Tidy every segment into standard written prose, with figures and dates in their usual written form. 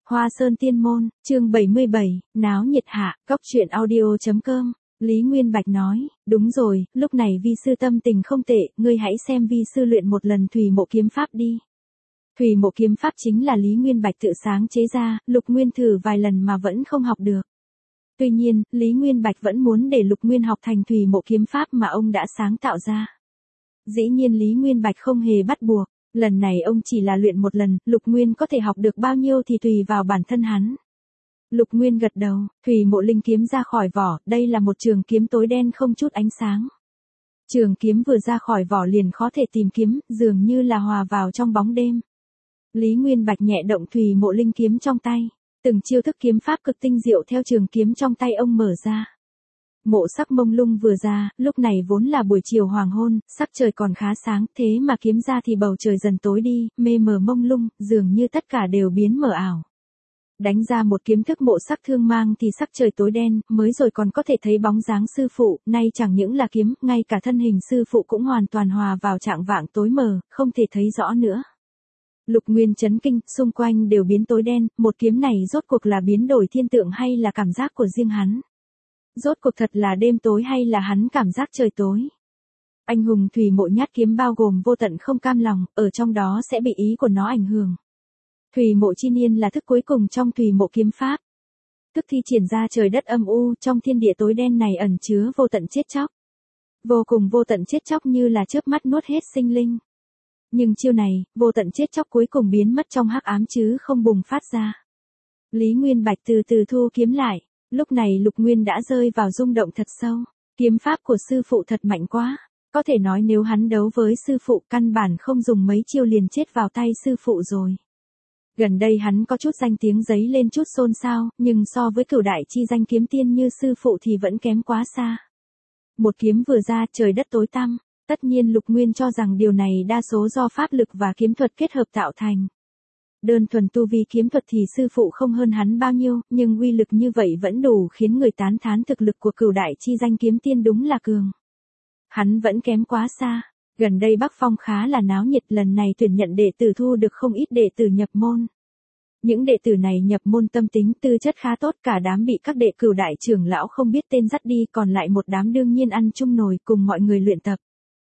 Hoa Sơn Tiên Môn, chương 77, náo nhiệt hạ, góc truyện audio.com. Lý Nguyên Bạch nói, đúng rồi, lúc này vi sư tâm tình không tệ, ngươi hãy xem vi sư luyện một lần Thủy Mộ Kiếm Pháp đi. Thủy Mộ Kiếm Pháp chính là Lý Nguyên Bạch tự sáng chế ra, Lục Nguyên thử vài lần mà vẫn không học được. Tuy nhiên, Lý Nguyên Bạch vẫn muốn để Lục Nguyên học thành Thủy Mộ Kiếm Pháp mà ông đã sáng tạo ra. Dĩ nhiên Lý Nguyên Bạch không hề bắt buộc. Lần này ông chỉ là luyện một lần, Lục Nguyên có thể học được bao nhiêu thì tùy vào bản thân hắn. Lục Nguyên gật đầu, Thủy Mộ Linh kiếm ra khỏi vỏ, đây là một trường kiếm tối đen không chút ánh sáng. Trường kiếm vừa ra khỏi vỏ liền khó thể tìm kiếm, dường như là hòa vào trong bóng đêm. Lý Nguyên Bạch nhẹ động Thủy Mộ Linh kiếm trong tay, từng chiêu thức kiếm pháp cực tinh diệu theo trường kiếm trong tay ông mở ra. Mộ sắc mông lung vừa ra, lúc này vốn là buổi chiều hoàng hôn, sắc trời còn khá sáng, thế mà kiếm ra thì bầu trời dần tối đi, mê mờ mông lung, dường như tất cả đều biến mờ ảo. Đánh ra một kiếm thức mộ sắc thương mang thì sắc trời tối đen, mới rồi còn có thể thấy bóng dáng sư phụ, nay chẳng những là kiếm, ngay cả thân hình sư phụ cũng hoàn toàn hòa vào trạng vạng tối mờ, không thể thấy rõ nữa. Lục Nguyên chấn kinh, xung quanh đều biến tối đen, một kiếm này rốt cuộc là biến đổi thiên tượng hay là cảm giác của riêng hắn? Rốt cuộc thật là đêm tối hay là hắn cảm giác trời tối? Anh hùng Thủy Mộ nhát kiếm bao gồm vô tận không cam lòng, ở trong đó sẽ bị ý của nó ảnh hưởng. Thủy Mộ chi niên là thức cuối cùng trong Thủy Mộ kiếm pháp. Thức thi triển ra trời đất âm u, trong thiên địa tối đen này ẩn chứa vô tận chết chóc. Vô cùng vô tận chết chóc như là chớp mắt nuốt hết sinh linh. Nhưng chiêu này, vô tận chết chóc cuối cùng biến mất trong hắc ám chứ không bùng phát ra. Lý Nguyên Bạch từ từ thu kiếm lại. Lúc này Lục Nguyên đã rơi vào rung động thật sâu. Kiếm pháp của sư phụ thật mạnh quá. Có thể nói nếu hắn đấu với sư phụ căn bản không dùng mấy chiêu liền chết vào tay sư phụ rồi. Gần đây hắn có chút danh tiếng giấy lên chút xôn xao, nhưng so với cửu đại chi danh kiếm tiên như sư phụ thì vẫn kém quá xa. Một kiếm vừa ra trời đất tối tăm. Tất nhiên Lục Nguyên cho rằng điều này đa số do pháp lực và kiếm thuật kết hợp tạo thành. Đơn thuần tu vi kiếm thuật thì sư phụ không hơn hắn bao nhiêu, nhưng uy lực như vậy vẫn đủ khiến người tán thán thực lực của cửu đại chi danh kiếm tiên đúng là cường. Hắn vẫn kém quá xa. Gần đây Bắc Phong khá là náo nhiệt, lần này tuyển nhận đệ tử thu được không ít đệ tử nhập môn. Những đệ tử này nhập môn tâm tính tư chất khá tốt, cả đám bị các đệ cửu đại trưởng lão không biết tên dắt đi, còn lại một đám đương nhiên ăn chung nồi cùng mọi người luyện tập.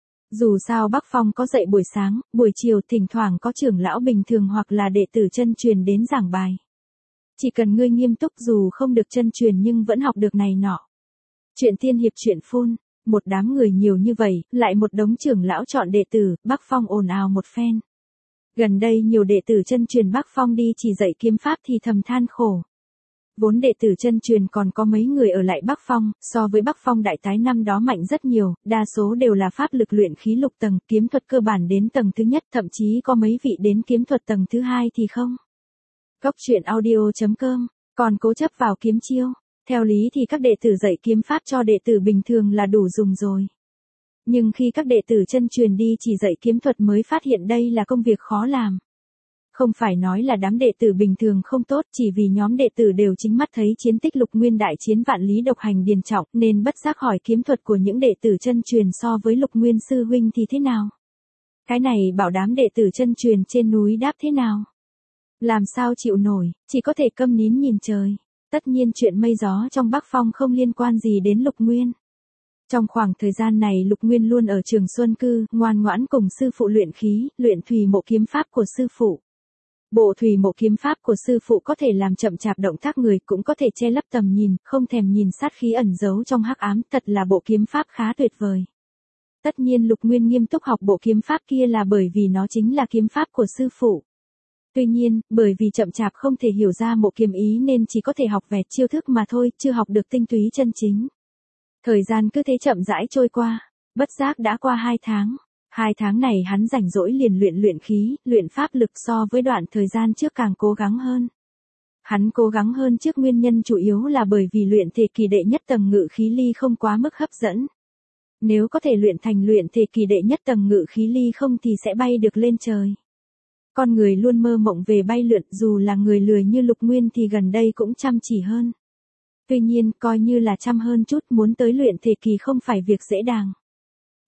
Dù sao Bắc Phong có dạy buổi sáng, buổi chiều thỉnh thoảng có trưởng lão bình thường hoặc là đệ tử chân truyền đến giảng bài. Chỉ cần ngươi nghiêm túc dù không được chân truyền nhưng vẫn học được này nọ. Chuyện tiên hiệp chuyện phun, một đám người nhiều như vậy, lại một đống trưởng lão chọn đệ tử, Bắc Phong ồn ào một phen. Gần đây nhiều đệ tử chân truyền Bắc Phong đi chỉ dạy kiếm pháp thì thầm than khổ. Vốn đệ tử chân truyền còn có mấy người ở lại Bắc Phong, so với Bắc Phong đại tái năm đó mạnh rất nhiều, đa số đều là pháp lực luyện khí lục tầng, kiếm thuật cơ bản đến tầng thứ nhất, thậm chí có mấy vị đến kiếm thuật tầng thứ hai thì không. Góc truyện audio.com, còn cố chấp vào kiếm chiêu. Theo lý thì các đệ tử dạy kiếm pháp cho đệ tử bình thường là đủ dùng rồi. Nhưng khi các đệ tử chân truyền đi chỉ dạy kiếm thuật mới phát hiện đây là công việc khó làm. Không phải nói là đám đệ tử bình thường không tốt, chỉ vì nhóm đệ tử đều chính mắt thấy chiến tích Lục Nguyên đại chiến vạn lý độc hành điền trọng nên bất giác hỏi kiếm thuật của những đệ tử chân truyền so với Lục Nguyên sư huynh thì thế nào. Cái này bảo đám đệ tử chân truyền trên núi đáp thế nào. Làm sao chịu nổi, chỉ có thể câm nín nhìn trời. Tất nhiên chuyện mây gió trong Bắc Phong không liên quan gì đến Lục Nguyên. Trong khoảng thời gian này Lục Nguyên luôn ở Trường Xuân Cư, ngoan ngoãn cùng sư phụ luyện khí, luyện Thủy Mộ kiếm pháp của sư phụ. Bộ Thủy Mộ kiếm pháp của sư phụ có thể làm chậm chạp động tác người, cũng có thể che lấp tầm nhìn, không thèm nhìn sát khí ẩn giấu trong hắc ám, thật là bộ kiếm pháp khá tuyệt vời. Tất nhiên Lục Nguyên nghiêm túc học bộ kiếm pháp kia là bởi vì nó chính là kiếm pháp của sư phụ. Tuy nhiên, bởi vì chậm chạp không thể hiểu ra mộ kiếm ý nên chỉ có thể học vẹt chiêu thức mà thôi, chưa học được tinh túy chân chính. Thời gian cứ thế chậm rãi trôi qua, bất giác đã qua 2 tháng. 2 tháng này hắn rảnh rỗi liền luyện khí, luyện pháp lực, so với đoạn thời gian trước càng cố gắng hơn. Hắn cố gắng hơn trước nguyên nhân chủ yếu là bởi vì luyện thể kỳ đệ nhất tầng ngự khí ly không quá mức hấp dẫn. Nếu có thể luyện thành luyện thể kỳ đệ nhất tầng ngự khí ly không thì sẽ bay được lên trời. Con người luôn mơ mộng về bay lượn, dù là người lười như Lục Nguyên thì gần đây cũng chăm chỉ hơn. Tuy nhiên, coi như là chăm hơn chút, muốn tới luyện thể kỳ không phải việc dễ dàng.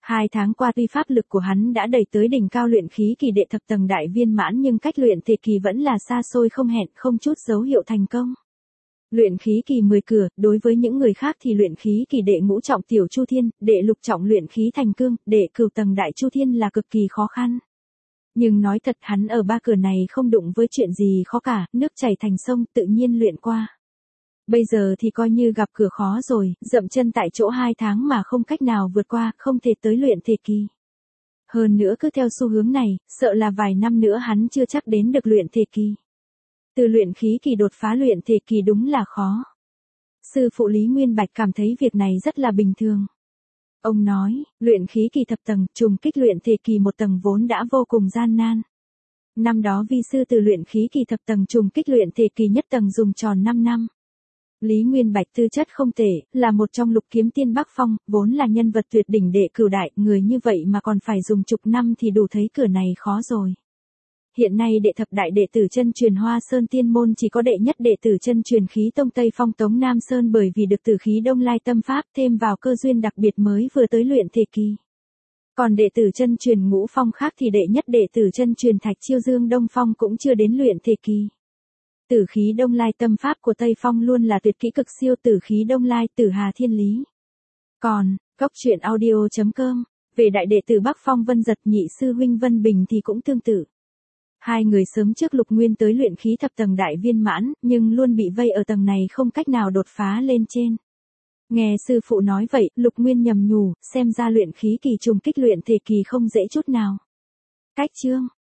2 tháng qua tuy pháp lực của hắn đã đẩy tới đỉnh cao luyện khí kỳ đệ thập tầng đại viên mãn nhưng cách luyện thể kỳ vẫn là xa xôi không hẹn, không chút dấu hiệu thành công. Luyện khí kỳ 10 cửa, đối với những người khác thì luyện khí kỳ đệ ngũ trọng tiểu chu thiên, đệ lục trọng luyện khí thành cương, đệ cửu tầng đại chu thiên là cực kỳ khó khăn. Nhưng nói thật hắn ở 3 cửa này không đụng với chuyện gì khó cả, nước chảy thành sông tự nhiên luyện qua. Bây giờ thì coi như gặp cửa khó rồi, dậm chân tại chỗ 2 tháng mà không cách nào vượt qua, không thể tới luyện thể kỳ. Hơn nữa cứ theo xu hướng này, sợ là vài năm nữa hắn chưa chắc đến được luyện thể kỳ. Từ luyện khí kỳ đột phá luyện thể kỳ đúng là khó. Sư phụ Lý Nguyên Bạch cảm thấy việc này rất là bình thường. Ông nói, luyện khí kỳ thập tầng, trùng kích luyện thể kỳ một tầng vốn đã vô cùng gian nan. Năm đó vi sư từ luyện khí kỳ thập tầng trùng kích luyện thể kỳ nhất tầng dùng tròn 5 năm. Lý Nguyên Bạch tư chất không tệ, là một trong lục kiếm tiên Bắc Phong, vốn là nhân vật tuyệt đỉnh đệ cửu đại, người như vậy mà còn phải dùng chục năm thì đủ thấy cửa này khó rồi. Hiện nay đệ thập đại đệ tử chân truyền Hoa Sơn Tiên môn chỉ có đệ nhất đệ tử chân truyền khí tông Tây Phong Tống Nam Sơn bởi vì được tử khí Đông Lai tâm pháp thêm vào cơ duyên đặc biệt mới vừa tới luyện thể kỳ. Còn đệ tử chân truyền Ngũ Phong khác thì đệ nhất đệ tử chân truyền Thạch Chiêu Dương Đông Phong cũng chưa đến luyện thể kỳ. Tử khí Đông Lai tâm pháp của Tây Phong luôn là tuyệt kỹ cực siêu tử khí Đông Lai Tử Hà Thiên Lý. Còn, góc truyện audio.com, về đại đệ tử Bắc Phong Vân Giật nhị sư huynh Vân Bình thì cũng tương tự. Hai người sớm trước Lục Nguyên tới luyện khí thập tầng đại viên mãn, nhưng luôn bị vây ở tầng này không cách nào đột phá lên trên. Nghe sư phụ nói vậy, Lục Nguyên nhầm nhủ, xem ra luyện khí kỳ trùng kích luyện thể kỳ không dễ chút nào. Cách chương